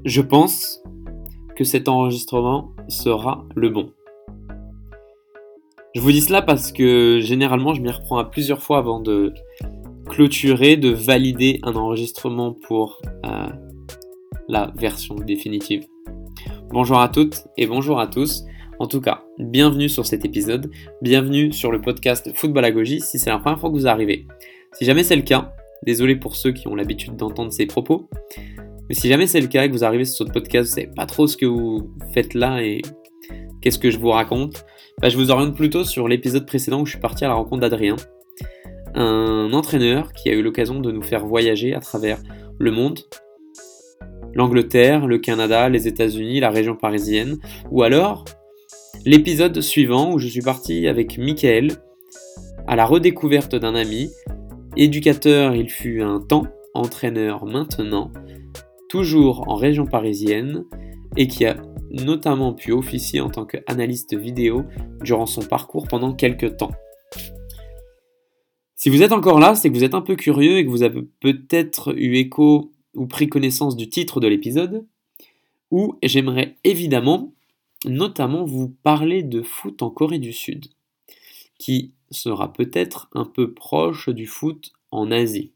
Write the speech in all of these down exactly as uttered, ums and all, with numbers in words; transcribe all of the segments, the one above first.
Je pense que cet enregistrement sera le bon. Je vous dis cela parce que généralement je m'y reprends à plusieurs fois avant de clôturer, de valider un enregistrement pour euh, la version définitive. Bonjour à toutes et bonjour à tous. En tout cas, bienvenue sur cet épisode, bienvenue sur le podcast Football à Gogie si c'est la première fois que vous arrivez. Si jamais c'est le cas, désolé pour ceux qui ont l'habitude d'entendre ces propos, mais si jamais c'est le cas et que vous arrivez sur ce podcast, vous ne savez pas trop ce que vous faites là et qu'est-ce que je vous raconte, bah je vous oriente plutôt sur l'épisode précédent où je suis parti à la rencontre d'Adrien, un entraîneur qui a eu l'occasion de nous faire voyager à travers le monde, l'Angleterre, le Canada, les États-Unis, la région parisienne, ou alors l'épisode suivant où je suis parti avec Mickaël à la redécouverte d'un ami, éducateur il fut un temps, entraîneur maintenant, toujours en région parisienne et qui a notamment pu officier en tant qu'analyste vidéo durant son parcours pendant quelques temps. Si vous êtes encore là, c'est que vous êtes un peu curieux et que vous avez peut-être eu écho ou pris connaissance du titre de l'épisode, où j'aimerais évidemment notamment vous parler de foot en Corée du Sud, qui sera peut-être un peu proche du foot en Asie.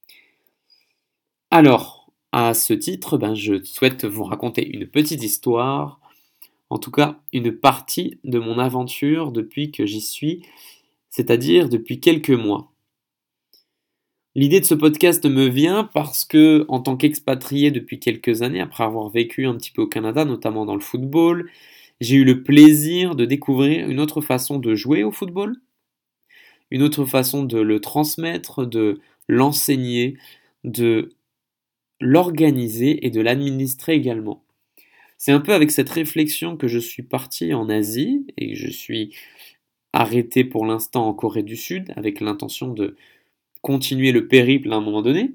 Alors, à ce titre, ben, je souhaite vous raconter une petite histoire, en tout cas une partie de mon aventure depuis que j'y suis, c'est-à-dire depuis quelques mois. L'idée de ce podcast me vient parce que, en tant qu'expatrié depuis quelques années, après avoir vécu un petit peu au Canada, notamment dans le football, j'ai eu le plaisir de découvrir une autre façon de jouer au football, une autre façon de le transmettre, de l'enseigner, de l'organiser et de l'administrer également. C'est un peu avec cette réflexion que je suis parti en Asie et que je suis arrêté pour l'instant en Corée du Sud avec l'intention de continuer le périple à un moment donné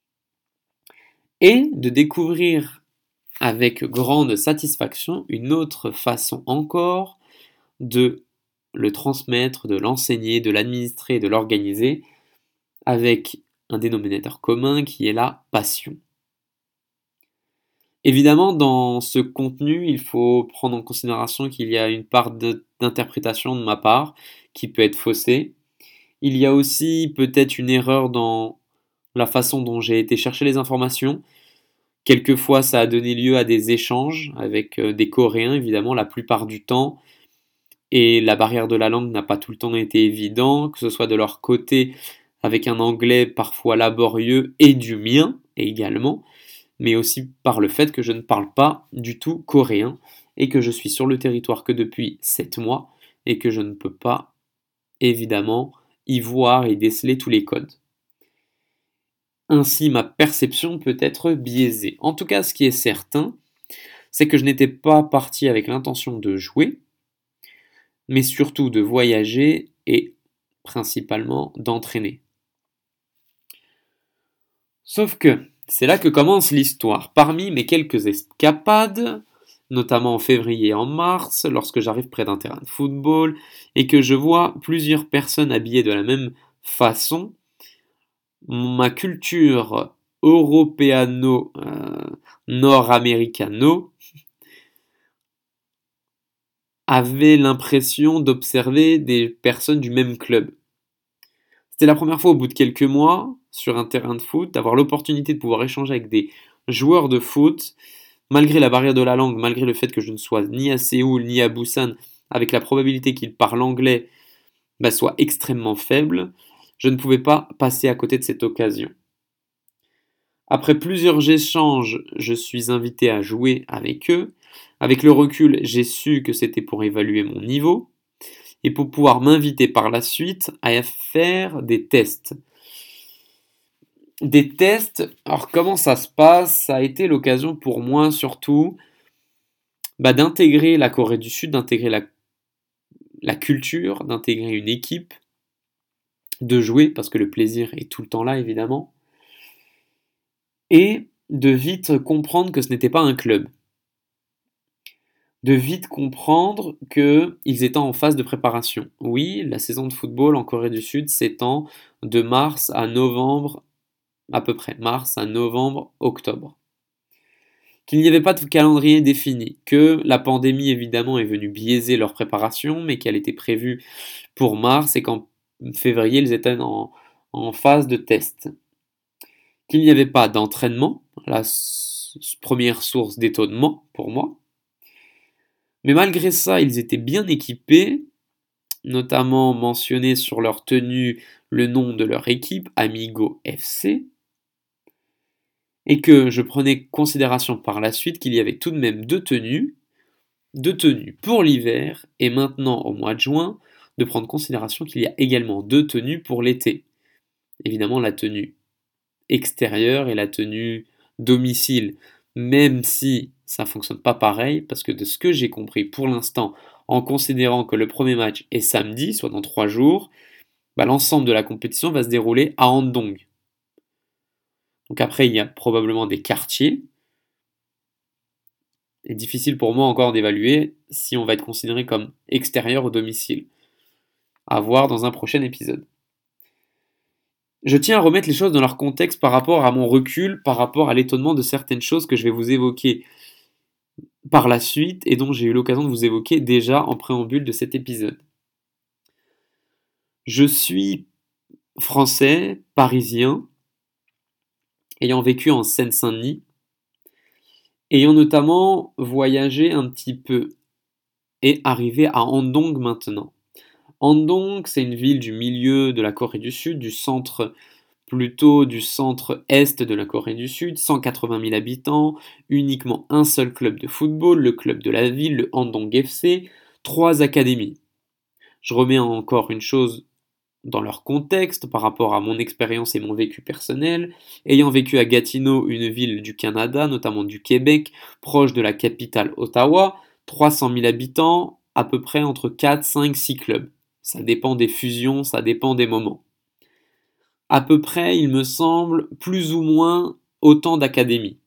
et de découvrir avec grande satisfaction une autre façon encore de le transmettre, de l'enseigner, de l'administrer, de l'organiser avec un dénominateur commun qui est la passion. Évidemment, dans ce contenu, il faut prendre en considération qu'il y a une part de, d'interprétation de ma part qui peut être faussée. Il y a aussi peut-être une erreur dans la façon dont j'ai été chercher les informations. Quelquefois, ça a donné lieu à des échanges avec des Coréens, évidemment, la plupart du temps. Et la barrière de la langue n'a pas tout le temps été évidente, que ce soit de leur côté avec un anglais parfois laborieux et du mien également, mais aussi par le fait que je ne parle pas du tout coréen et que je suis sur le territoire que depuis sept mois et que je ne peux pas évidemment y voir et déceler tous les codes. Ainsi, ma perception peut être biaisée. En tout cas, ce qui est certain, c'est que je n'étais pas parti avec l'intention de jouer, mais surtout de voyager et principalement d'entraîner. Sauf que, c'est là que commence l'histoire. Parmi mes quelques escapades, notamment en février et en mars, lorsque j'arrive près d'un terrain de football et que je vois plusieurs personnes habillées de la même façon, ma culture européano-nord-américano avait l'impression d'observer des personnes du même club. C'était la première fois au bout de quelques mois, sur un terrain de foot, d'avoir l'opportunité de pouvoir échanger avec des joueurs de foot, malgré la barrière de la langue, malgré le fait que je ne sois ni à Séoul ni à Busan, avec la probabilité qu'ils parlent anglais bah, soit extrêmement faible, je ne pouvais pas passer à côté de cette occasion. Après plusieurs échanges, je suis invité à jouer avec eux. Avec le recul, j'ai su que c'était pour évaluer mon niveau et pour pouvoir m'inviter par la suite à faire des tests. Des tests, alors comment ça se passe? Ça a été l'occasion pour moi surtout bah, d'intégrer la Corée du Sud, d'intégrer la, la culture, d'intégrer une équipe, de jouer parce que le plaisir est tout le temps là évidemment, et de vite comprendre que ce n'était pas un club. De vite comprendre qu'ils étaient en phase de préparation. Oui, la saison de football en Corée du Sud s'étend de mars à novembre, à peu près, mars à novembre, octobre. qu'il n'y avait pas de calendrier défini, que la pandémie évidemment est venue biaiser leur préparation, mais qu'elle était prévue pour mars et qu'en février ils étaient en, en phase de test. Qu'il n'y avait pas d'entraînement, la s- première source d'étonnement pour moi, mais malgré ça ils étaient bien équipés, notamment mentionné sur leur tenue le nom de leur équipe, Amigo F C, et que je prenais considération par la suite qu'il y avait tout de même deux tenues, deux tenues pour l'hiver, et maintenant au mois de juin, de prendre considération qu'il y a également deux tenues pour l'été. Évidemment la tenue extérieure et la tenue domicile, même si ça ne fonctionne pas pareil, parce que de ce que j'ai compris pour l'instant, en considérant que le premier match est samedi, soit dans trois jours, bah, l'ensemble de la compétition va se dérouler à Andong. Donc après, il y a probablement des quartiers. C'est difficile pour moi encore d'évaluer si on va être considéré comme extérieur au domicile. À voir dans un prochain épisode. Je tiens à remettre les choses dans leur contexte par rapport à mon recul, par rapport à l'étonnement de certaines choses que je vais vous évoquer par la suite et dont j'ai eu l'occasion de vous évoquer déjà en préambule de cet épisode. Je suis français, parisien, ayant vécu en Seine-Saint-Denis, ayant notamment voyagé un petit peu et arrivé à Andong maintenant. Andong, c'est une ville du milieu de la Corée du Sud, du centre plutôt du centre-est de la Corée du Sud, cent quatre-vingt mille habitants, uniquement un seul club de football, le club de la ville, le Andong F C, trois académies. Je remets encore une chose dans leur contexte par rapport à mon expérience et mon vécu personnel, ayant vécu à Gatineau, une ville du Canada, notamment du Québec, proche de la capitale Ottawa, trois cent mille habitants, à peu près entre quatre, cinq, six clubs. Ça dépend des fusions, ça dépend des moments. À peu près, il me semble, plus ou moins autant d'académies.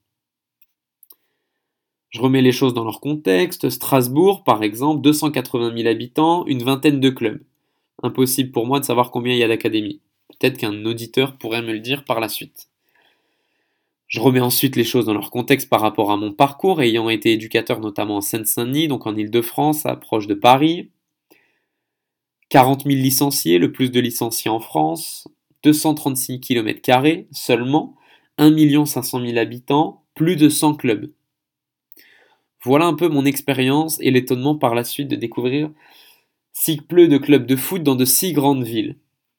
Je remets les choses dans leur contexte. Strasbourg, par exemple, deux cent quatre-vingt mille habitants, une vingtaine de clubs. Impossible pour moi de savoir combien il y a d'académies. Peut-être qu'un auditeur pourrait me le dire par la suite. Je remets ensuite les choses dans leur contexte par rapport à mon parcours, ayant été éducateur notamment en Seine-Saint-Denis, donc en Île-de-France, proche de Paris. quarante mille licenciés, le plus de licenciés en France. deux cent trente-six kilomètres carrés seulement. un million cinq cent mille habitants, plus de cent clubs. Voilà un peu mon expérience et l'étonnement par la suite de découvrir si peu de clubs de foot dans de si grandes villes.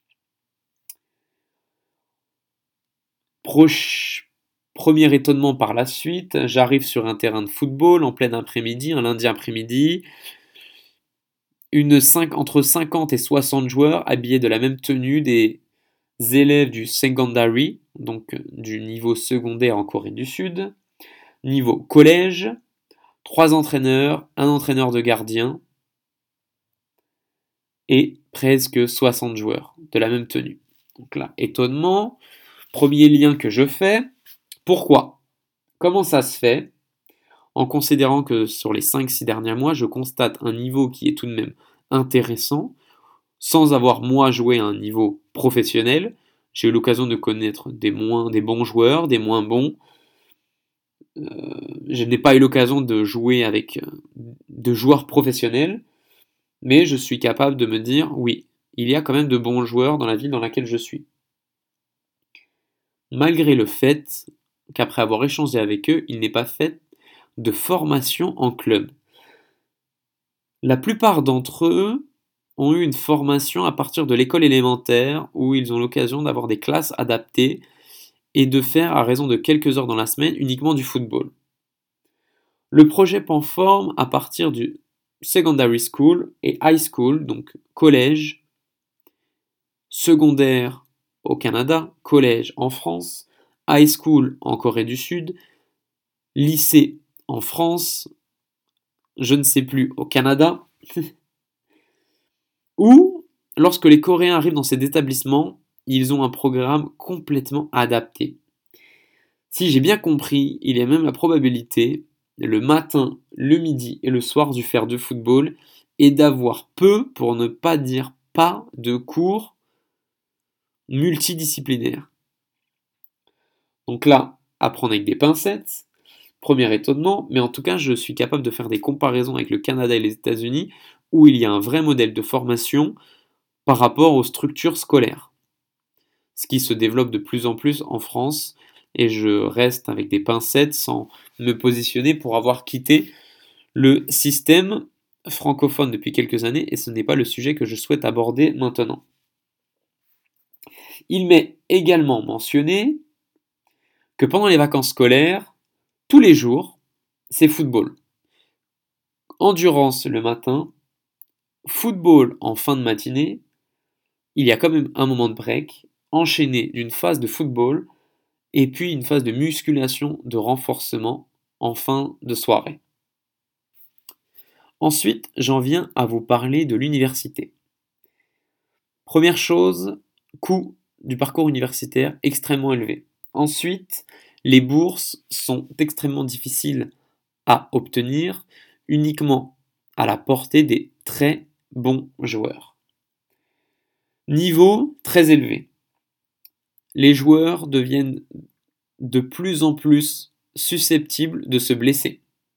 Proche... Premier étonnement par la suite, j'arrive sur un terrain de football en plein après-midi, un lundi après-midi. Une cinq, entre cinquante et soixante joueurs habillés de la même tenue, des élèves du secondary, donc du niveau secondaire en Corée du Sud, niveau collège, trois entraîneurs, un entraîneur de gardien et presque soixante joueurs de la même tenue. Donc là, étonnement, premier lien que je fais, pourquoi? Comment ça se fait? En considérant que sur les cinq six derniers mois, je constate un niveau qui est tout de même intéressant, sans avoir moi joué à un niveau professionnel. J'ai eu l'occasion de connaître des, moins, des bons joueurs, des moins bons. Euh, je n'ai pas eu l'occasion de jouer avec euh, de joueurs professionnels, mais je suis capable de me dire, oui, il y a quand même de bons joueurs dans la ville dans laquelle je suis. Malgré le fait qu'après avoir échangé avec eux, il n'est pas fait de formation en club. La plupart d'entre eux ont eu une formation à partir de l'école élémentaire où ils ont l'occasion d'avoir des classes adaptées et de faire à raison de quelques heures dans la semaine uniquement du football. Le projet prend forme à partir du secondary school et high school, donc collège, secondaire au Canada, collège en France, high school en Corée du Sud, lycée en France, je ne sais plus, au Canada, où, lorsque les Coréens arrivent dans ces établissements, ils ont un programme complètement adapté. Si j'ai bien compris, il y a même la probabilité, le matin, le midi et le soir, du faire de football et d'avoir peu, pour ne pas dire pas, de cours multidisciplinaires. Donc là, à prendre avec des pincettes, Premier étonnement, mais en tout cas, je suis capable de faire des comparaisons avec le Canada et les États-Unis, où il y a un vrai modèle de formation par rapport aux structures scolaires, ce qui se développe de plus en plus en France, et je reste avec des pincettes sans me positionner pour avoir quitté le système francophone depuis quelques années, et ce n'est pas le sujet que je souhaite aborder maintenant. Il m'est également mentionné que pendant les vacances scolaires, tous les jours, c'est football. Endurance le matin, football en fin de matinée, il y a quand même un moment de break, enchaîné d'une phase de football, et puis une phase de musculation, de renforcement en fin de soirée. Ensuite, j'en viens à vous parler de l'université. Première chose, coût du parcours universitaire extrêmement élevé. Ensuite, les bourses sont extrêmement difficiles à obtenir, uniquement à la portée des très bons joueurs. Niveau très élevé. Les joueurs deviennent de plus en plus susceptibles de se blesser.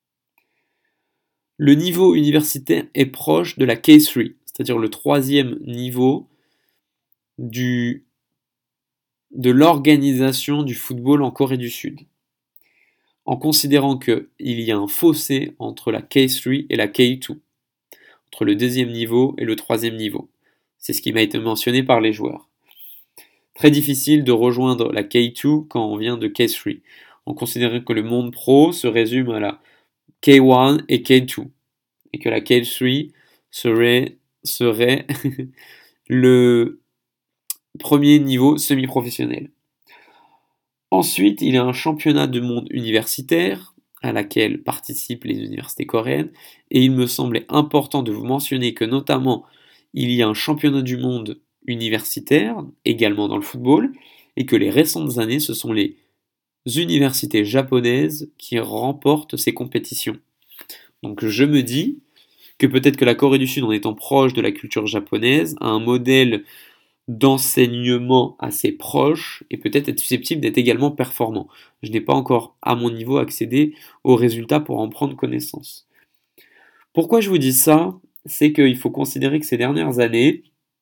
Le niveau universitaire est proche de la K trois, c'est-à-dire le troisième niveau du, de l'organisation du football en Corée du Sud, en considérant qu'il y a un fossé entre la K trois et la K deux, entre le deuxième niveau et le troisième niveau. C'est ce qui m'a été mentionné par les joueurs. Très difficile de rejoindre la K deux quand on vient de K trois, en considérant que le monde pro se résume à la K un et K deux, et que la K trois serait, serait le premier niveau semi-professionnel. Ensuite, il y a un championnat du monde universitaire à laquelle participent les universités coréennes, et il me semblait important de vous mentionner que notamment il y a un championnat du monde universitaire, également dans le football, et que les récentes années, ce sont les universités japonaises qui remportent ces compétitions. Donc je me dis que peut-être que la Corée du Sud, en étant proche de la culture japonaise, a un modèle d'enseignement assez proche et peut-être être susceptible d'être également performant. Je n'ai pas encore, à mon niveau, accédé aux résultats pour en prendre connaissance. Pourquoi je vous dis ça? C'est qu'il faut considérer que ces dernières années,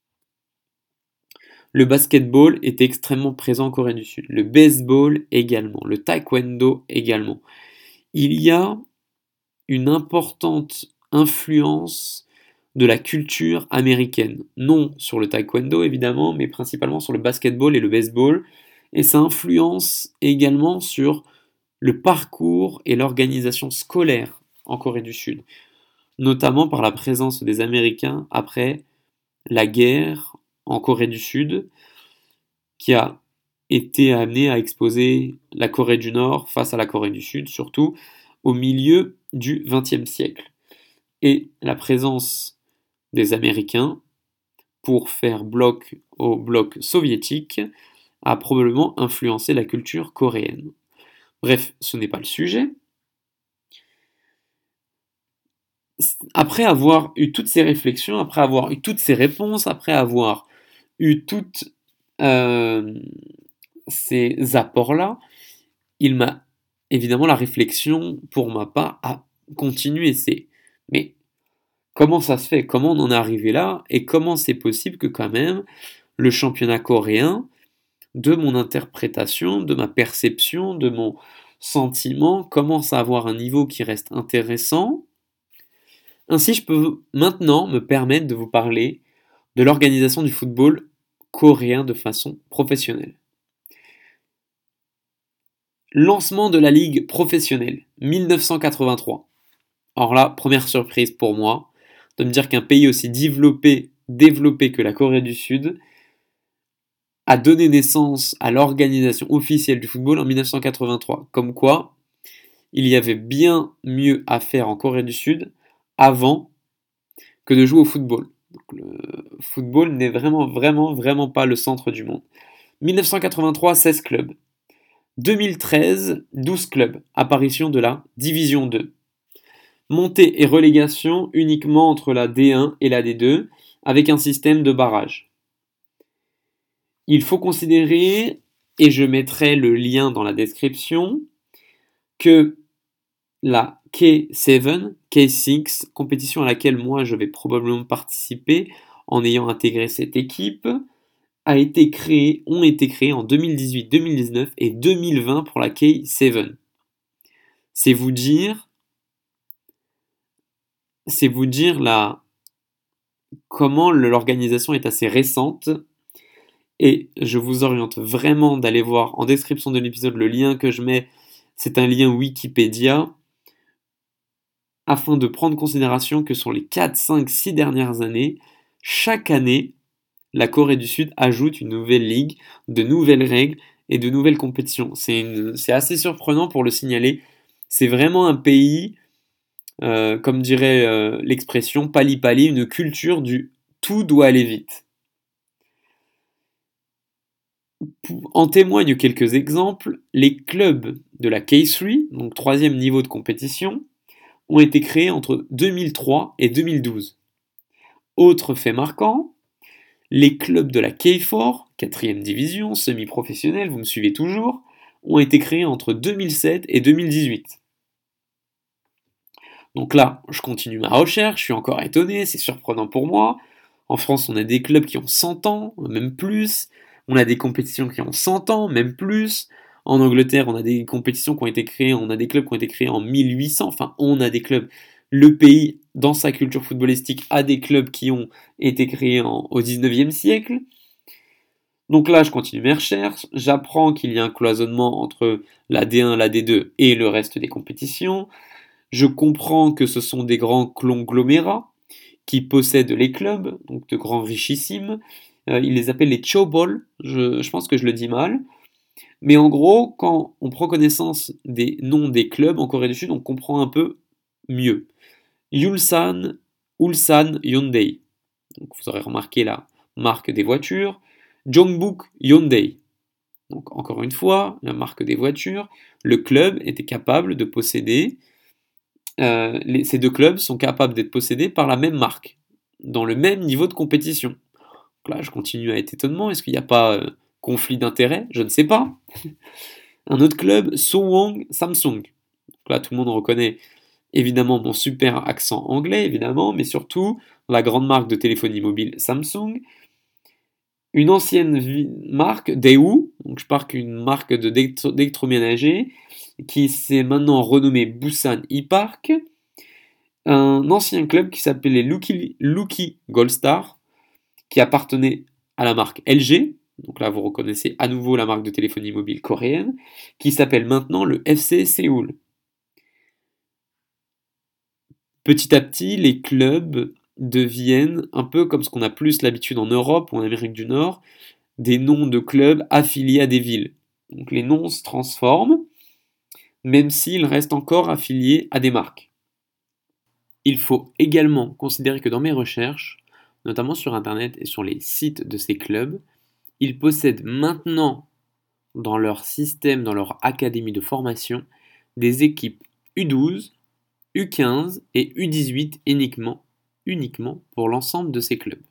le basketball était extrêmement présent en Corée du Sud, le baseball également, le taekwondo également. Il y a une importante influence de la culture américaine. Non sur le taekwondo évidemment, mais principalement sur le basketball et le baseball. Et ça influence également sur le parcours et l'organisation scolaire en Corée du Sud, notamment par la présence des Américains après la guerre en Corée du Sud, qui a été amené à exposer la Corée du Nord face à la Corée du Sud, surtout au milieu du vingtième siècle. Et la présence des Américains pour faire bloc au bloc soviétique a probablement influencé la culture coréenne. Bref, ce n'est pas le sujet. Après avoir eu toutes ces réflexions, après avoir eu toutes ces réponses, après avoir eu toutes euh, ces apports-là, il m'a évidemment la réflexion pour ma part a continué. C'est mais comment ça se fait? Comment on en est arrivé là? Et comment c'est possible que quand même le championnat coréen, de mon interprétation, de ma perception, de mon sentiment, commence à avoir un niveau qui reste intéressant? Ainsi, je peux maintenant me permettre de vous parler de l'organisation du football coréen de façon professionnelle. Lancement de la ligue professionnelle, mille neuf cent quatre-vingt-trois. Alors là, première surprise pour moi, de me dire qu'un pays aussi développé, développé que la Corée du Sud a donné naissance à l'organisation officielle du football en mille neuf cent quatre-vingt-trois. Comme quoi, il y avait bien mieux à faire en Corée du Sud avant que de jouer au football. Donc, le football n'est vraiment, vraiment, vraiment pas le centre du monde. mille neuf cent quatre-vingt-trois, seize clubs. deux mille treize, douze clubs. Apparition de la Division deux. Montée et relégation uniquement entre la D un et la D deux, avec un système de barrage. Il faut considérer, et je mettrai le lien dans la description, que la K sept, K six, compétition à laquelle moi je vais probablement participer en ayant intégré cette équipe, a été créée, ont été créées en deux mille dix-huit, deux mille dix-neuf et deux mille vingt pour la K sept. C'est vous dire, c'est vous dire la, comment l'organisation est assez récente. Et je vous oriente vraiment d'aller voir en description de l'épisode le lien que je mets. C'est un lien Wikipédia afin de prendre en considération que sur les quatre, cinq, six dernières années, chaque année, la Corée du Sud ajoute une nouvelle ligue, de nouvelles règles et de nouvelles compétitions. C'est, une, c'est assez surprenant pour le signaler. C'est vraiment un pays, euh, comme dirait euh, l'expression, pali-pali, une culture du tout doit aller vite. En témoignent quelques exemples. Les clubs de la K trois, donc troisième niveau de compétition, ont été créés entre deux mille trois et deux mille douze. Autre fait marquant, les clubs de la K quatre, quatrième division, semi-professionnelle, vous me suivez toujours, ont été créés entre deux mille sept et deux mille dix-huit. Donc là, je continue ma recherche, je suis encore étonné, c'est surprenant pour moi. En France, on a des clubs qui ont cent ans, même plus. On a des compétitions qui ont cent ans, même plus. En Angleterre, on a des compétitions qui ont été créées, on a des clubs qui ont été créés en mille huit cents. Enfin, on a des clubs. Le pays, dans sa culture footballistique, a des clubs qui ont été créés en, au dix-neuvième siècle. Donc là, je continue mes recherches. J'apprends qu'il y a un cloisonnement entre la D un, la D deux et le reste des compétitions. Je comprends que ce sont des grands conglomérats qui possèdent les clubs, donc de grands richissimes. Euh, ils les appellent les chaebol, je, je pense que je le dis mal. Mais en gros, quand on prend connaissance des noms des clubs en Corée du Sud, on comprend un peu mieux. Ulsan, Ulsan Hyundai. Donc vous aurez remarqué la marque des voitures. Jongbuk Hyundai. Donc encore une fois, la marque des voitures. Le club était capable de posséder euh, les, ces deux clubs sont capables d'être possédés par la même marque, dans le même niveau de compétition. Donc là, je continue à être étonnement. Est-ce qu'il n'y a pas euh, conflit d'intérêts? Je ne sais pas. Un autre club, Sowon Samsung. Donc là, tout le monde reconnaît évidemment mon super accent anglais, évidemment, mais surtout la grande marque de téléphonie mobile Samsung. Une ancienne marque, Daewoo, donc je parle qu'une marque de d'électroménager, qui s'est maintenant renommé Busan E-Park. Un ancien club qui s'appelait Lucky, Lucky Gold Star, qui appartenait à la marque L G, donc là vous reconnaissez à nouveau la marque de téléphonie mobile coréenne, qui s'appelle maintenant le F C Séoul. Petit à petit, les clubs deviennent un peu comme ce qu'on a plus l'habitude en Europe ou en Amérique du Nord, des noms de clubs affiliés à des villes. Donc les noms se transforment, même s'ils restent encore affiliés à des marques. Il faut également considérer que dans mes recherches, notamment sur Internet et sur les sites de ces clubs, ils possèdent maintenant dans leur système, dans leur académie de formation, des équipes U douze, U quinze et U dix-huit uniquement, uniquement pour l'ensemble de ces clubs.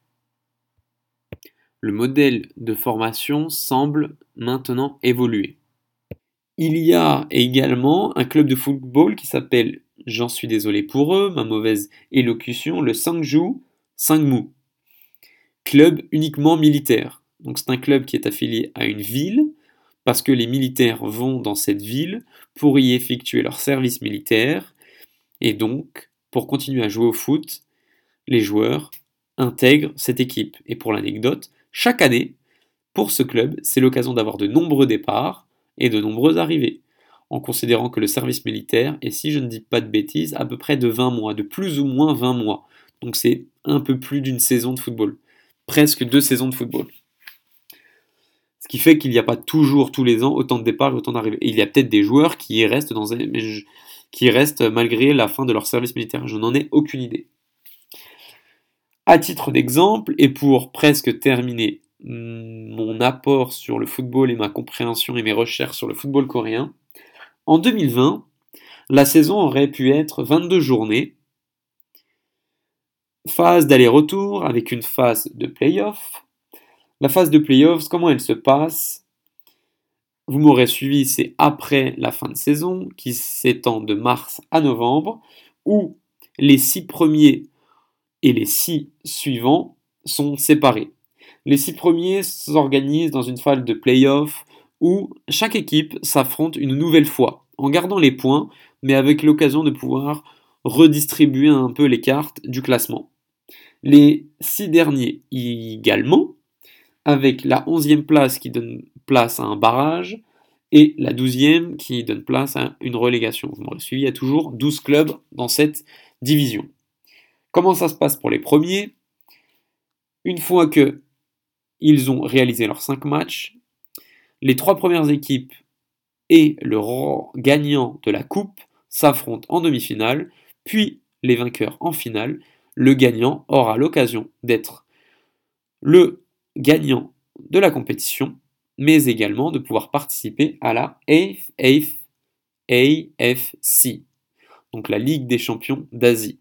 Le modèle de formation semble maintenant évoluer. Il y a également un club de football qui s'appelle, j'en suis désolé pour eux, ma mauvaise élocution, le Sangju Sangmu. Club uniquement militaire. Donc c'est un club qui est affilié à une ville, parce que les militaires vont dans cette ville pour y effectuer leur service militaire, et donc, pour continuer à jouer au foot, les joueurs intègrent cette équipe. Et pour l'anecdote, chaque année, pour ce club, c'est l'occasion d'avoir de nombreux départs et de nombreuses arrivées, en considérant que le service militaire est, si je ne dis pas de bêtises, à peu près de vingt mois, de plus ou moins vingt mois. Donc c'est un peu plus d'une saison de football, presque deux saisons de football. Ce qui fait qu'il n'y a pas toujours, tous les ans, autant de départs et autant d'arrivées. Et il y a peut-être des joueurs qui y restent, dans un... mais je... qui restent malgré la fin de leur service militaire. Je n'en ai aucune idée. À titre d'exemple, et pour presque terminer mon apport sur le football et ma compréhension et mes recherches sur le football coréen, en deux mille vingt, la saison aurait pu être vingt-deux journées, phase d'aller-retour avec une phase de play-off. La phase de play-offs, comment elle se passe? vous m'aurez suivi, c'est après la fin de saison, qui s'étend de mars à novembre, où les six premiers et les six suivants sont séparés. Les six premiers s'organisent dans une phase de play-off où chaque équipe s'affronte une nouvelle fois, en gardant les points, mais avec l'occasion de pouvoir redistribuer un peu les cartes du classement. Les six derniers également, avec la onzième place qui donne place à un barrage, et la douzième qui donne place à une relégation. Vous m'aurez suivi, il y a toujours douze clubs dans cette division. Comment ça se passe pour les premiers? Une fois que ils ont réalisé leurs cinq matchs, les trois premières équipes et le gagnant de la coupe s'affrontent en demi-finale, puis les vainqueurs en finale. Le gagnant aura l'occasion d'être le gagnant de la compétition, mais également de pouvoir participer à la A F C, donc la Ligue des champions d'Asie.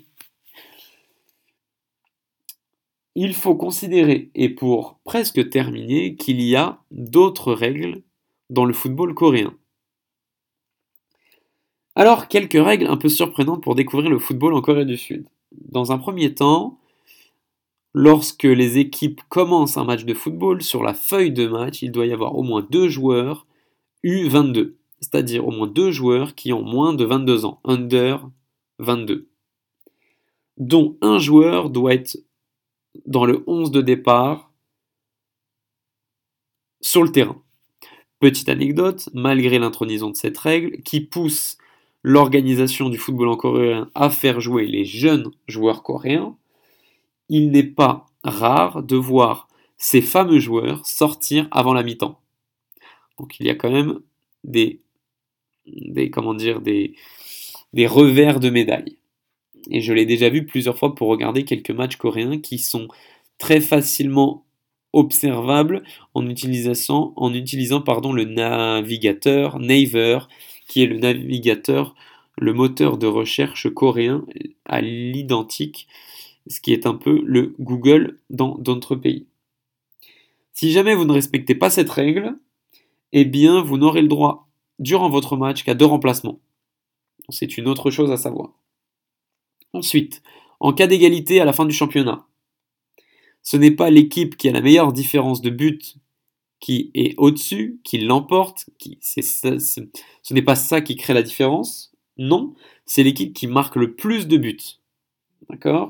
Il faut considérer, et pour presque terminer, qu'il y a d'autres règles dans le football coréen. Alors, quelques règles un peu surprenantes pour découvrir le football en Corée du Sud. Dans un premier temps, lorsque les équipes commencent un match de football, sur la feuille de match, il doit y avoir au moins deux joueurs U vingt-deux, c'est-à-dire au moins deux joueurs qui ont moins de vingt-deux ans, under vingt-deux, dont un joueur doit être dans le onze de départ sur le terrain. Petite anecdote, malgré l'intronisation de cette règle, qui pousse l'organisation du football en coréen à faire jouer les jeunes joueurs coréens, il n'est pas rare de voir ces fameux joueurs sortir avant la mi-temps. Donc il y a quand même des, des comment dire, des, des revers de médaille. Et je l'ai déjà vu plusieurs fois pour regarder quelques matchs coréens qui sont très facilement observables en utilisant, en utilisant pardon, le navigateur Naver, qui est le navigateur, le moteur de recherche coréen à l'identique, ce qui est un peu le Google dans d'autres pays. Si jamais vous ne respectez pas cette règle, eh bien vous n'aurez le droit durant votre match qu'à deux remplacements. C'est une autre chose à savoir. Ensuite, en cas d'égalité à la fin du championnat, ce n'est pas l'équipe qui a la meilleure différence de but qui est au-dessus, qui l'emporte, qui, c'est, c'est, ce n'est pas ça qui crée la différence, non, c'est l'équipe qui marque le plus de buts. D'accord ?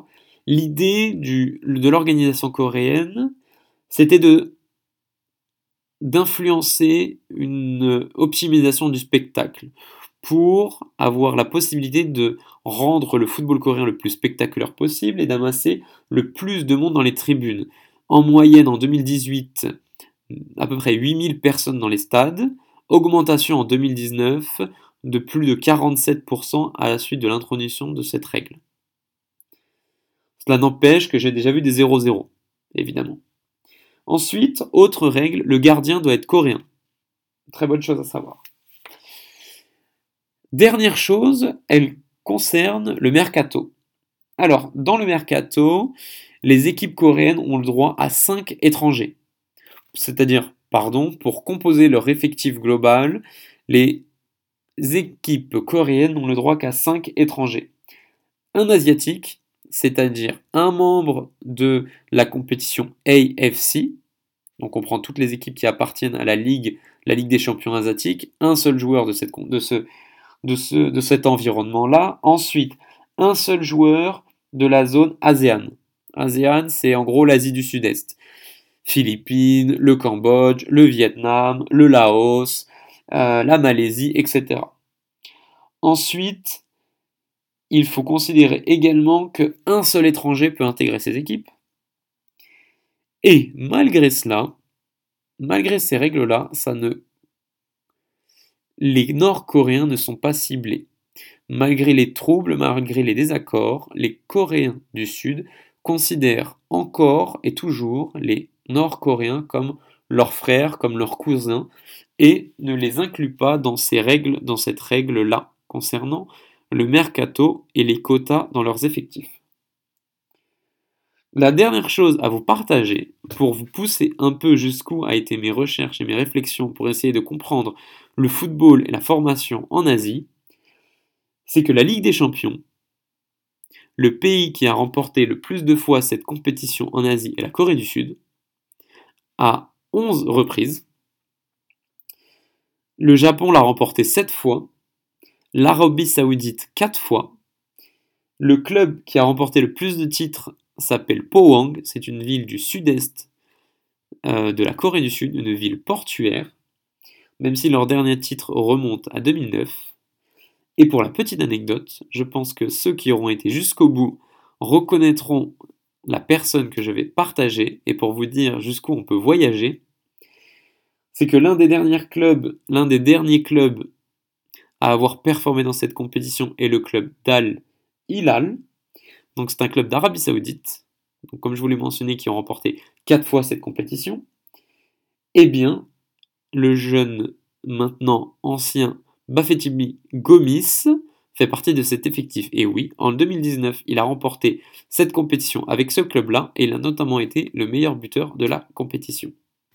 L'idée du, de l'organisation coréenne, c'était de, d'influencer une optimisation du spectacle pour avoir la possibilité de rendre le football coréen le plus spectaculaire possible et d'amasser le plus de monde dans les tribunes. En moyenne, en deux mille dix-huit, à peu près huit mille personnes dans les stades, augmentation en deux mille dix-neuf de plus de quarante-sept pour cent à la suite de l'introduction de cette règle. Cela n'empêche que j'ai déjà vu des zéro zéro, évidemment. Ensuite, autre règle, le gardien doit être coréen. Très bonne chose à savoir. Dernière chose, elle concerne le mercato. Alors, dans le mercato, les équipes coréennes ont le droit à cinq étrangers. C'est-à-dire, pardon, pour composer leur effectif global, les équipes coréennes n'ont le droit qu'à cinq étrangers. Un asiatique, c'est-à-dire un membre de la compétition A F C, donc on prend toutes les équipes qui appartiennent à la Ligue, la Ligue des champions asiatiques, un seul joueur de, cette, de, ce, de, ce, de cet environnement-là. Ensuite, un seul joueur de la zone ASEAN. ASEAN, c'est en gros l'Asie du Sud-Est. Philippines, le Cambodge, le Vietnam, le Laos, euh, la Malaisie, et cetera. Ensuite, il faut considérer également qu'un seul étranger peut intégrer ces équipes. Et malgré cela, malgré ces règles-là, ça ne... les Nord-Coréens ne sont pas ciblés. Malgré les troubles, malgré les désaccords, les Coréens du Sud considèrent encore et toujours les Nord-Coréens comme leurs frères, comme leurs cousins, et ne les incluent pas dans ces règles, dans cette règle-là, concernant le mercato et les quotas dans leurs effectifs. La dernière chose à vous partager, pour vous pousser un peu jusqu'où a été mes recherches et mes réflexions pour essayer de comprendre le football et la formation en Asie, c'est que la Ligue des Champions, le pays qui a remporté le plus de fois cette compétition en Asie est la Corée du Sud, à onze reprises. Le Japon l'a remporté sept fois, l'Arabie Saoudite quatre fois. Le club qui a remporté le plus de titres s'appelle Pohang, c'est une ville du sud-est euh, de la Corée du Sud, une ville portuaire, même si leur dernier titre remonte à deux mille neuf. Et pour la petite anecdote, je pense que ceux qui auront été jusqu'au bout reconnaîtront la personne que je vais partager, et pour vous dire jusqu'où on peut voyager, c'est que l'un des derniers clubs, l'un des derniers clubs à avoir performé dans cette compétition est le club d'Al Hilal. Donc c'est un club d'Arabie Saoudite, donc comme je vous l'ai mentionné, qui ont remporté quatre fois cette compétition. Eh bien, le jeune, maintenant ancien Bafétimbi Gomis fait partie de cet effectif. Et oui, en deux mille dix-neuf, il a remporté cette compétition avec ce club-là, et il a notamment été le meilleur buteur de la compétition.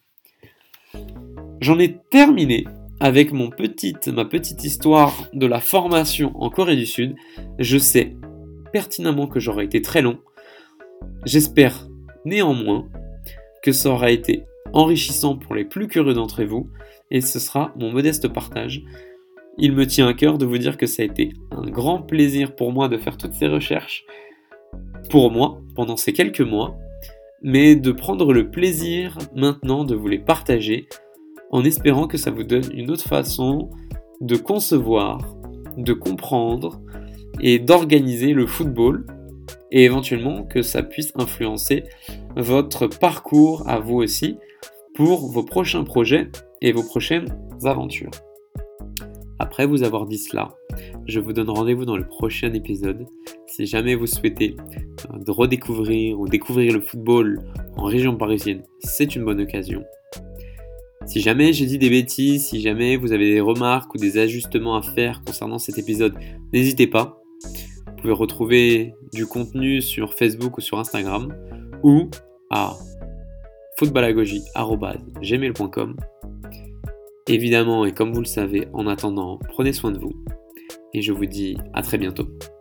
J'en ai terminé avec mon petite, ma petite histoire de la formation en Corée du Sud. Je sais pertinemment que j'aurais été très long. J'espère néanmoins que ça aura été enrichissant pour les plus curieux d'entre vous, et ce sera mon modeste partage. Il me tient à cœur de vous dire que ça a été un grand plaisir pour moi de faire toutes ces recherches pour moi pendant ces quelques mois, mais de prendre le plaisir maintenant de vous les partager en espérant que ça vous donne une autre façon de concevoir, de comprendre et d'organiser le football, et éventuellement que ça puisse influencer votre parcours à vous aussi pour vos prochains projets et vos prochaines aventures. Après vous avoir dit cela, je vous donne rendez-vous dans le prochain épisode. Si jamais vous souhaitez de redécouvrir ou découvrir le football en région parisienne, c'est une bonne occasion. Si jamais j'ai dit des bêtises, si jamais vous avez des remarques ou des ajustements à faire concernant cet épisode, n'hésitez pas. Vous pouvez retrouver du contenu sur Facebook ou sur Instagram ou à footballagogie arobase gmail point com. Évidemment, et comme vous le savez, en attendant, prenez soin de vous et je vous dis à très bientôt.